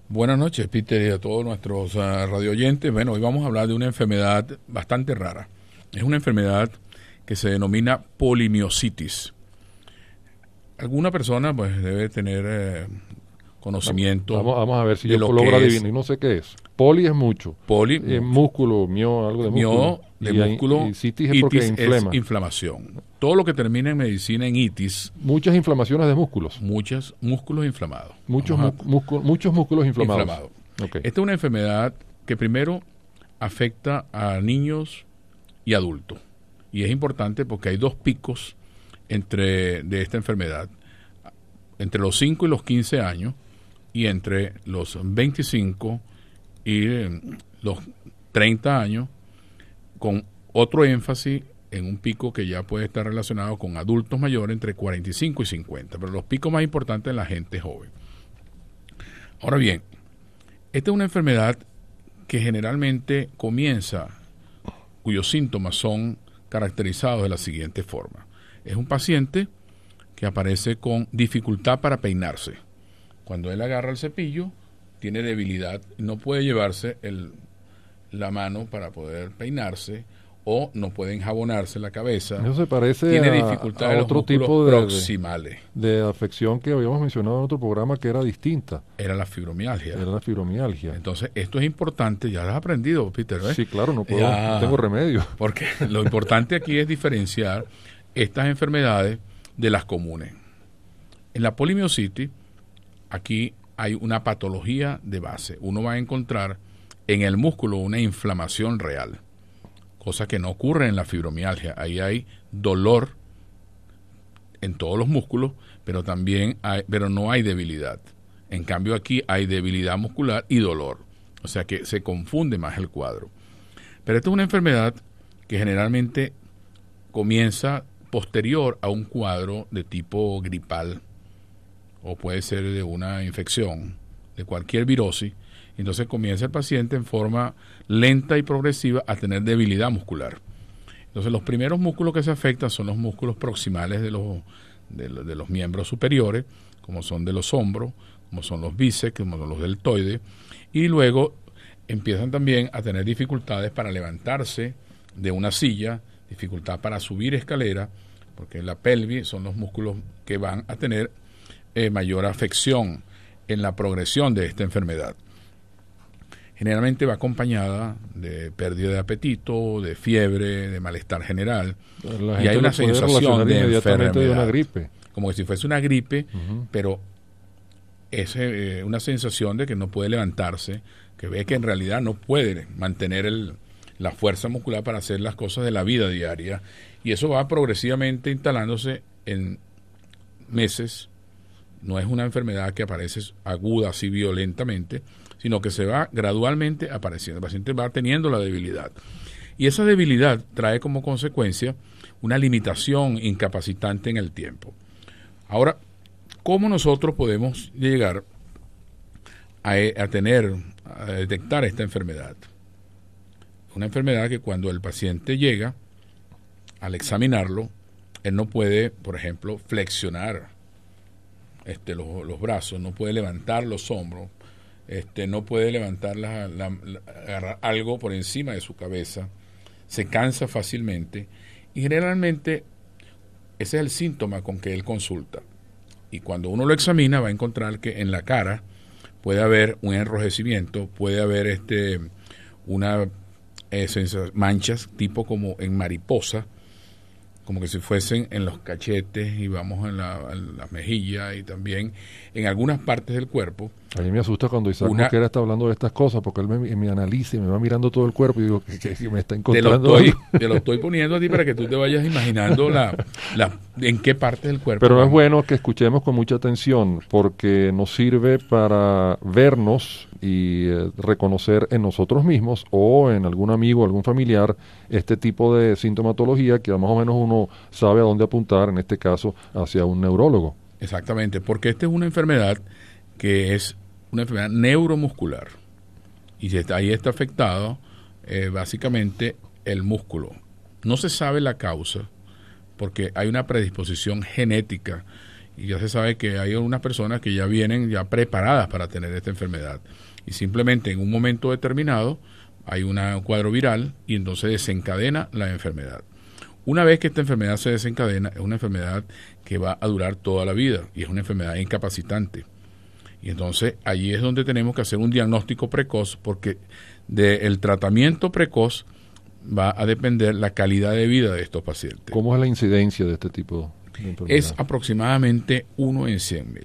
Buenas noches, Peter, y a todos nuestros radio oyentes. Bueno, hoy vamos a hablar de una enfermedad bastante rara. Es una enfermedad que se denomina polimiositis. Alguna persona pues debe tener conocimiento. Vamos a ver si yo logro adivinar. No sé qué es. Poli es mucho. Poli, músculo, mio, algo de músculo. De músculo. Y citis es porque inflama. Es inflamación. Todo lo que termina en medicina en itis. Muchas inflamaciones de músculos. Muchos músculos inflamados. Muchos músculos inflamados. Okay. Esta es una enfermedad que primero afecta a niños y adultos. Y es importante porque hay dos picos de esta enfermedad. Entre los 5 y los 15 años y entre los 25 y los 30 años, con otro énfasis en un pico que ya puede estar relacionado con adultos mayores entre 45 y 50, pero los picos más importantes en la gente joven. Ahora bien, esta es una enfermedad que generalmente cuyos síntomas son caracterizados de la siguiente forma. Es un paciente que aparece con dificultad para peinarse. Cuando él agarra el cepillo, tiene debilidad, no puede llevarse la mano para poder peinarse o no puede enjabonarse la cabeza. Eso se parece tiene dificultad a otro tipo proximales. De afección que habíamos mencionado en otro programa que era distinta. Era la fibromialgia. Entonces, esto es importante, ya lo has aprendido, Peter, ¿ves? Sí, claro, no tengo remedio. Porque lo importante aquí es diferenciar estas enfermedades de las comunes. En la polimiositis, aquí hay una patología de base. Uno va a encontrar en el músculo una inflamación real, cosa que no ocurre en la fibromialgia. Ahí hay dolor en todos los músculos, pero no hay debilidad. En cambio aquí hay debilidad muscular y dolor, o sea que se confunde más el cuadro. Pero esta es una enfermedad que generalmente comienza posterior a un cuadro de tipo gripal, o puede ser de una infección, de cualquier virosis. Entonces comienza el paciente en forma lenta y progresiva a tener debilidad muscular. Entonces los primeros músculos que se afectan son los músculos proximales de los miembros superiores, como son de los hombros, como son los bíceps, como son los deltoides, y luego empiezan también a tener dificultades para levantarse de una silla, dificultad para subir escalera, porque la pelvis son los músculos que van a tener mayor afección en la progresión de esta enfermedad. Generalmente va acompañada de pérdida de apetito, de fiebre, de malestar general, y hay una sensación de enfermedad, de una gripe, como si fuese una gripe, pero es una sensación de que no puede levantarse, que ve que en realidad no puede mantener la fuerza muscular para hacer las cosas de la vida diaria, y eso va progresivamente instalándose en meses. No es una enfermedad que aparece aguda así violentamente, sino que se va gradualmente apareciendo. El paciente va teniendo la debilidad. Y esa debilidad trae como consecuencia una limitación incapacitante en el tiempo. Ahora, ¿cómo nosotros podemos llegar a detectar esta enfermedad? Una enfermedad que cuando el paciente llega, al examinarlo, él no puede, por ejemplo, flexionar los brazos, no puede levantar los hombros, no puede levantar agarrar algo por encima de su cabeza, se cansa fácilmente y generalmente ese es el síntoma con que él consulta. Y cuando uno lo examina va a encontrar que en la cara puede haber un enrojecimiento, puede haber manchas tipo como en mariposa, como que si fuesen en los cachetes y vamos en las mejillas y también en algunas partes del cuerpo. A mí me asusta cuando Isaac Mosquera está hablando de estas cosas, porque él me analiza y me va mirando todo el cuerpo y digo que me está encontrando. Te lo estoy poniendo a ti para que tú te vayas imaginando en qué parte del cuerpo. Pero es bueno que escuchemos con mucha atención, porque nos sirve para vernos y reconocer en nosotros mismos o en algún amigo, algún familiar, este tipo de sintomatología que más o menos uno sabe a dónde apuntar, en este caso hacia un neurólogo. Exactamente, porque esta es una enfermedad que es una enfermedad neuromuscular y ahí está afectado básicamente el músculo. No se sabe la causa porque hay una predisposición genética y ya se sabe que hay unas personas que ya vienen ya preparadas para tener esta enfermedad. Y simplemente en un momento determinado hay un cuadro viral y entonces desencadena la enfermedad. Una vez que esta enfermedad se desencadena, es una enfermedad que va a durar toda la vida y es una enfermedad incapacitante. Y entonces allí es donde tenemos que hacer un diagnóstico precoz, porque del tratamiento precoz va a depender la calidad de vida de estos pacientes. ¿Cómo es la incidencia de este tipo de enfermedad? Es aproximadamente 1 en 100.000.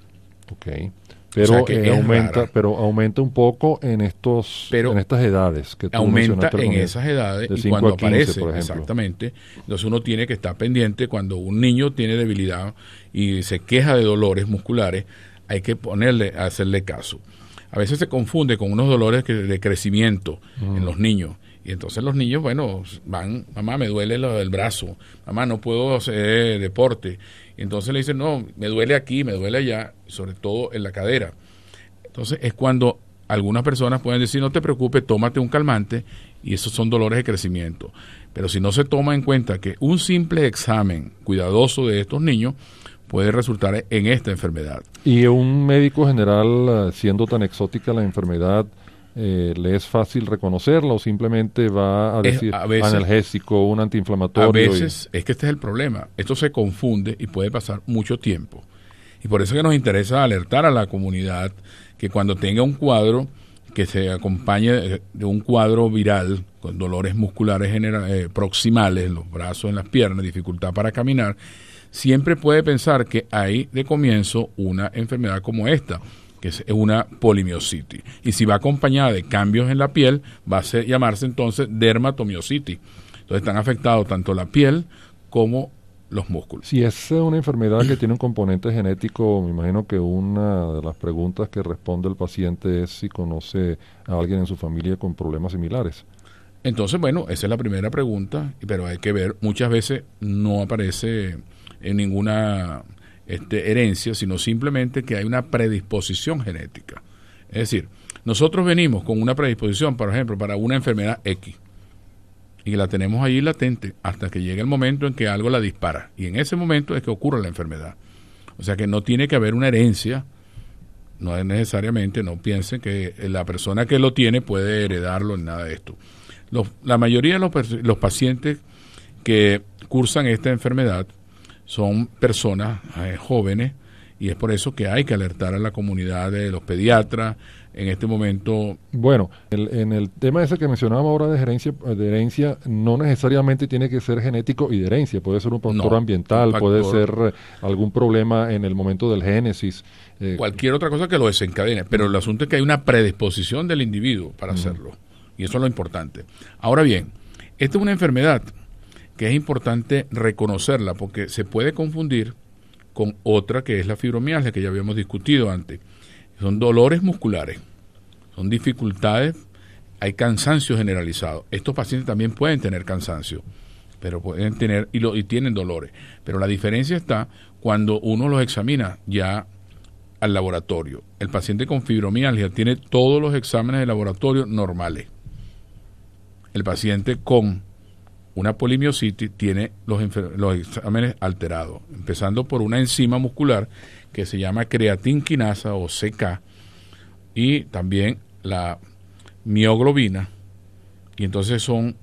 Ok. Pero, aumenta un poco en estas edades que tú aumenta mencionaste. En esas edades y cuando 15, aparece, por ejemplo. exactamente. Entonces uno tiene que estar pendiente cuando un niño tiene debilidad y se queja de dolores musculares, hay que hacerle caso. A veces se confunde con unos dolores de crecimiento en los niños. Y entonces los niños, van, mamá, me duele el brazo, mamá, no puedo hacer deporte. Y entonces le dicen, no, me duele aquí, me duele allá, sobre todo en la cadera. Entonces es cuando algunas personas pueden decir, no te preocupes, tómate un calmante, y esos son dolores de crecimiento. Pero si no se toma en cuenta que un simple examen cuidadoso de estos niños puede resultar en esta enfermedad. Y un médico general, siendo tan exótica la enfermedad, ¿le es fácil reconocerla o simplemente va a decir analgésico, un antiinflamatorio? A veces, es que este es el problema. Esto se confunde y puede pasar mucho tiempo. Y por eso es que nos interesa alertar a la comunidad que cuando tenga un cuadro que se acompañe de un cuadro viral con dolores musculares proximales en los brazos, en las piernas, dificultad para caminar, siempre puede pensar que hay de comienzo una enfermedad como esta, que es una polimiositis. Y si va acompañada de cambios en la piel, va a llamarse entonces dermatomiositis. Entonces están afectados tanto la piel como los músculos. Si es una enfermedad que tiene un componente genético, me imagino que una de las preguntas que responde el paciente es si conoce a alguien en su familia con problemas similares. Entonces, esa es la primera pregunta, pero hay que ver, muchas veces no aparece en ninguna herencia, sino simplemente que hay una predisposición genética. Es decir, nosotros venimos con una predisposición, por ejemplo, para una enfermedad X, y la tenemos ahí latente hasta que llega el momento en que algo la dispara, y en ese momento es que ocurre la enfermedad. O sea que no tiene que haber una herencia, no es necesariamente, no piensen que la persona que lo tiene puede heredarlo en nada de esto. La mayoría de los pacientes que cursan esta enfermedad son personas jóvenes, y es por eso que hay que alertar a la comunidad de los pediatras en este momento. Bueno, en el tema ese que mencionábamos ahora de herencia, no necesariamente tiene que ser genético y de herencia, puede ser un factor ambiental, puede ser algún problema en el momento del génesis. Cualquier otra cosa que lo desencadene, pero el asunto es que hay una predisposición del individuo para hacerlo, y eso es lo importante. Ahora bien, esta es una enfermedad que es importante reconocerla porque se puede confundir con otra que es la fibromialgia, que ya habíamos discutido antes. Son dolores musculares, son dificultades, hay cansancio generalizado. Estos pacientes también pueden tener cansancio, pero pueden tener y tienen dolores. Pero la diferencia está cuando uno los examina ya al laboratorio. El paciente con fibromialgia tiene todos los exámenes de laboratorio normales. El paciente con una polimiositis tiene los exámenes alterados, empezando por una enzima muscular que se llama creatinquinasa o CK, y también la mioglobina, y entonces son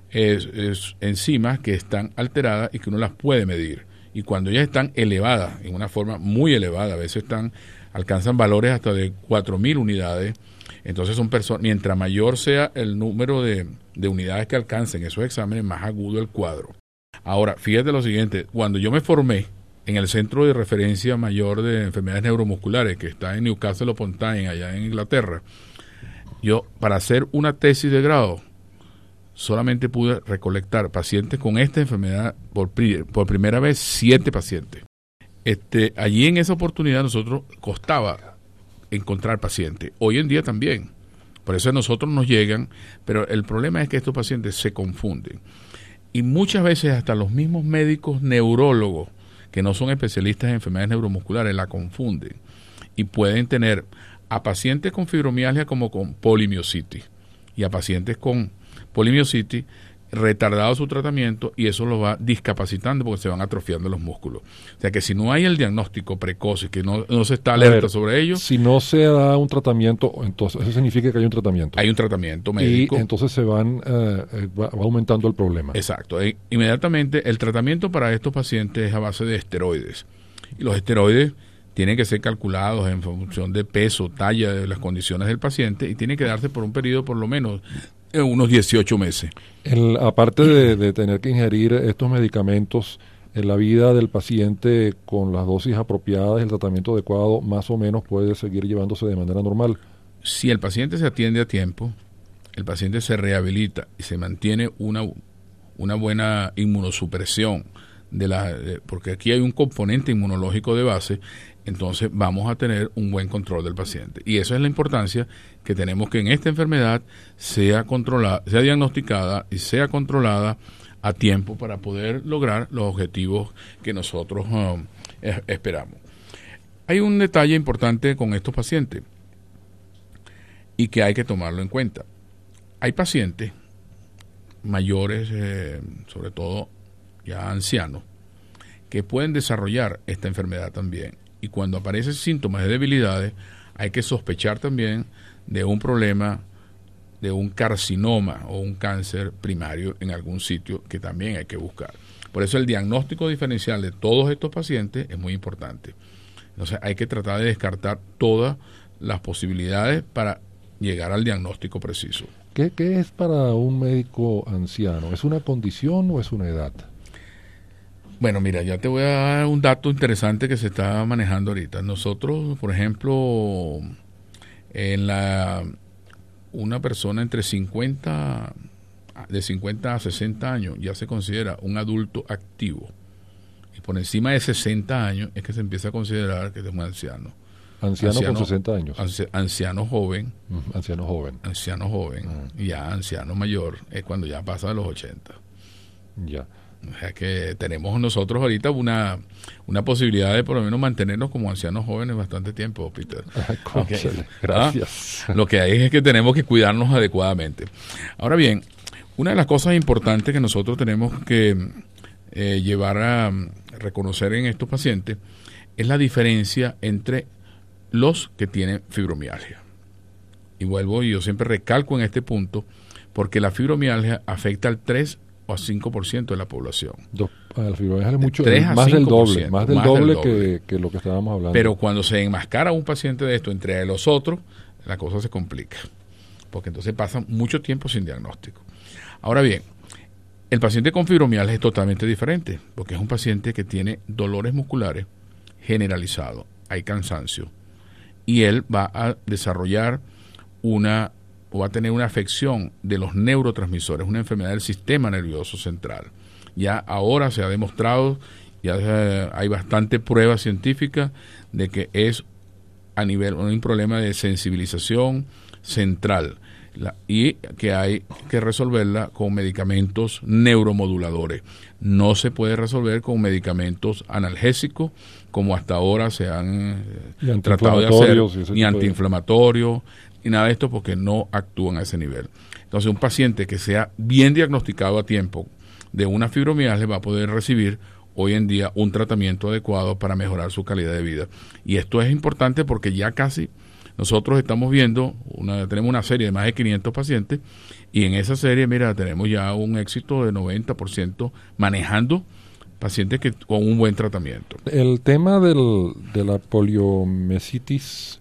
enzimas que están alteradas y que uno las puede medir, y cuando ellas están elevadas, en una forma muy elevada, a veces alcanzan valores hasta de 4.000 unidades. Entonces son personas, mientras mayor sea el número de unidades que alcancen esos exámenes, más agudo el cuadro. Ahora, fíjate lo siguiente, cuando yo me formé en el Centro de Referencia Mayor de Enfermedades Neuromusculares, que está en Newcastle upon Tyne, allá en Inglaterra, yo, para hacer una tesis de grado, solamente pude recolectar pacientes con esta enfermedad por primera vez, 7 pacientes. Allí en esa oportunidad nosotros costaba encontrar pacientes. Hoy en día también. Por eso a nosotros nos llegan, pero el problema es que estos pacientes se confunden. Y muchas veces hasta los mismos médicos neurólogos, que no son especialistas en enfermedades neuromusculares, la confunden. Y pueden tener a pacientes con fibromialgia como con polimiositis. Y a pacientes con polimiositis retardado su tratamiento y eso lo va discapacitando porque se van atrofiando los músculos. O sea que si no hay el diagnóstico precoz y que no se está alerta sobre ello. Si no se da un tratamiento, entonces eso significa que hay un tratamiento. Hay un tratamiento médico. Y entonces va aumentando el problema. Exacto. Inmediatamente el tratamiento para estos pacientes es a base de esteroides. Y los esteroides tienen que ser calculados en función de peso, talla, de las condiciones del paciente y tienen que darse por un periodo por lo menos unos 18 meses. Aparte de tener que ingerir estos medicamentos, en la vida del paciente con las dosis apropiadas y el tratamiento adecuado, más o menos puede seguir llevándose de manera normal. Si el paciente se atiende a tiempo, el paciente se rehabilita y se mantiene una buena inmunosupresión, porque aquí hay un componente inmunológico de base, entonces vamos a tener un buen control del paciente. Y esa es la importancia que tenemos, que en esta enfermedad sea controlada, sea diagnosticada y sea controlada a tiempo para poder lograr los objetivos que nosotros esperamos. Hay un detalle importante con estos pacientes y que hay que tomarlo en cuenta. Hay pacientes mayores, sobre todo ya ancianos, que pueden desarrollar esta enfermedad también. Y cuando aparecen síntomas de debilidades, hay que sospechar también de un problema, de un carcinoma o un cáncer primario en algún sitio que también hay que buscar. Por eso el diagnóstico diferencial de todos estos pacientes es muy importante. Entonces hay que tratar de descartar todas las posibilidades para llegar al diagnóstico preciso. ¿Qué es para un médico anciano? ¿Es una condición o es una edad? Bueno, mira, ya te voy a dar un dato interesante que se está manejando ahorita. Nosotros, por ejemplo, una persona de 50 a 60 años ya se considera un adulto activo. Y por encima de 60 años es que se empieza a considerar que es un anciano. Anciano con 60 años. Anciano joven. Anciano joven. Anciano joven. Y ya anciano mayor es cuando ya pasa de los 80. Ya. O sea que tenemos nosotros ahorita una posibilidad de por lo menos mantenernos como ancianos jóvenes bastante tiempo, Peter. Okay. Gracias. Lo que hay es que tenemos que cuidarnos adecuadamente. Ahora bien, una de las cosas importantes que nosotros tenemos que llevar a reconocer en estos pacientes es la diferencia entre los que tienen fibromialgia. Y vuelvo, y yo siempre recalco en este punto, porque la fibromialgia afecta al 3 o a 5% de la población. La fibromialgia es mucho, más del doble que lo que estábamos hablando. Pero cuando se enmascara un paciente de esto entre los otros, la cosa se complica, porque entonces pasa mucho tiempo sin diagnóstico. Ahora bien, el paciente con fibromialgia es totalmente diferente, porque es un paciente que tiene dolores musculares generalizados, hay cansancio, y él va a desarrollar va a tener una afección de los neurotransmisores, una enfermedad del sistema nervioso central. Ya ahora se ha demostrado, ya hay bastante prueba científica de que es un problema de sensibilización central y que hay que resolverla con medicamentos neuromoduladores. No se puede resolver con medicamentos analgésicos como hasta ahora se han tratado de hacer, ni antiinflamatorios, y nada de esto, porque no actúan a ese nivel. Entonces un paciente que sea bien diagnosticado a tiempo de una fibromialgia va a poder recibir hoy en día un tratamiento adecuado para mejorar su calidad de vida. Y esto es importante porque ya casi nosotros estamos viendo, tenemos una serie de más de 500 pacientes, y en esa serie, mira, tenemos ya un éxito de 90% manejando pacientes con un buen tratamiento. El tema de la poliomielitis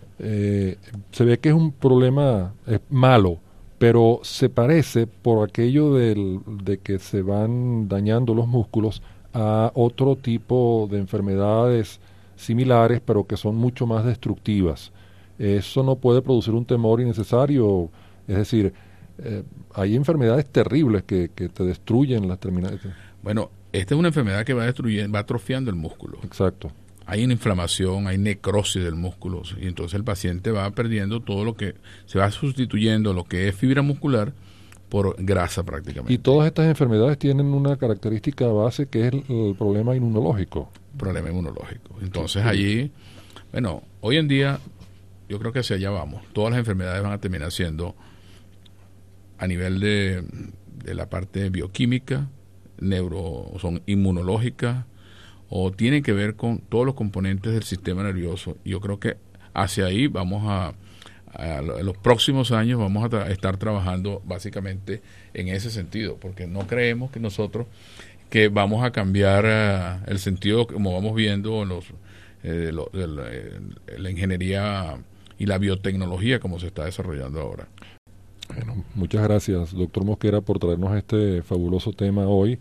se ve que es un problema malo, pero se parece por aquello de que se van dañando los músculos a otro tipo de enfermedades similares, pero que son mucho más destructivas. Eso no puede producir un temor innecesario, es decir, hay enfermedades terribles que te destruyen las terminales. Bueno, esta es una enfermedad que va atrofiando el músculo. Exacto. Hay una inflamación, hay necrosis del músculo, y entonces el paciente va perdiendo todo lo que se va sustituyendo, lo que es fibra muscular, por grasa prácticamente. Y todas estas enfermedades tienen una característica base que es el problema inmunológico. Problema inmunológico. Entonces allí, bueno, hoy en día yo creo que hacia allá vamos. Todas las enfermedades van a terminar siendo a nivel de de la parte bioquímica, son inmunológicas, o tienen que ver con todos los componentes del sistema nervioso. Yo creo que hacia ahí vamos en los próximos años vamos a estar trabajando básicamente en ese sentido, porque no creemos que nosotros que vamos a cambiar el sentido como vamos viendo la ingeniería y la biotecnología como se está desarrollando ahora. Bueno, muchas gracias, doctor Mosquera, por traernos este fabuloso tema hoy.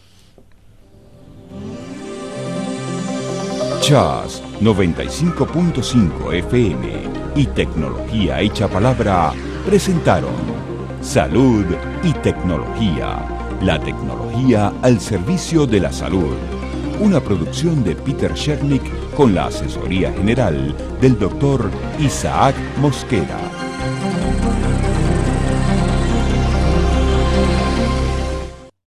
Jazz 95.5 FM y Tecnología Hecha Palabra presentaron Salud y Tecnología. La tecnología al servicio de la salud. Una producción de Peter Shernick con la asesoría general del doctor Isaac Mosquera.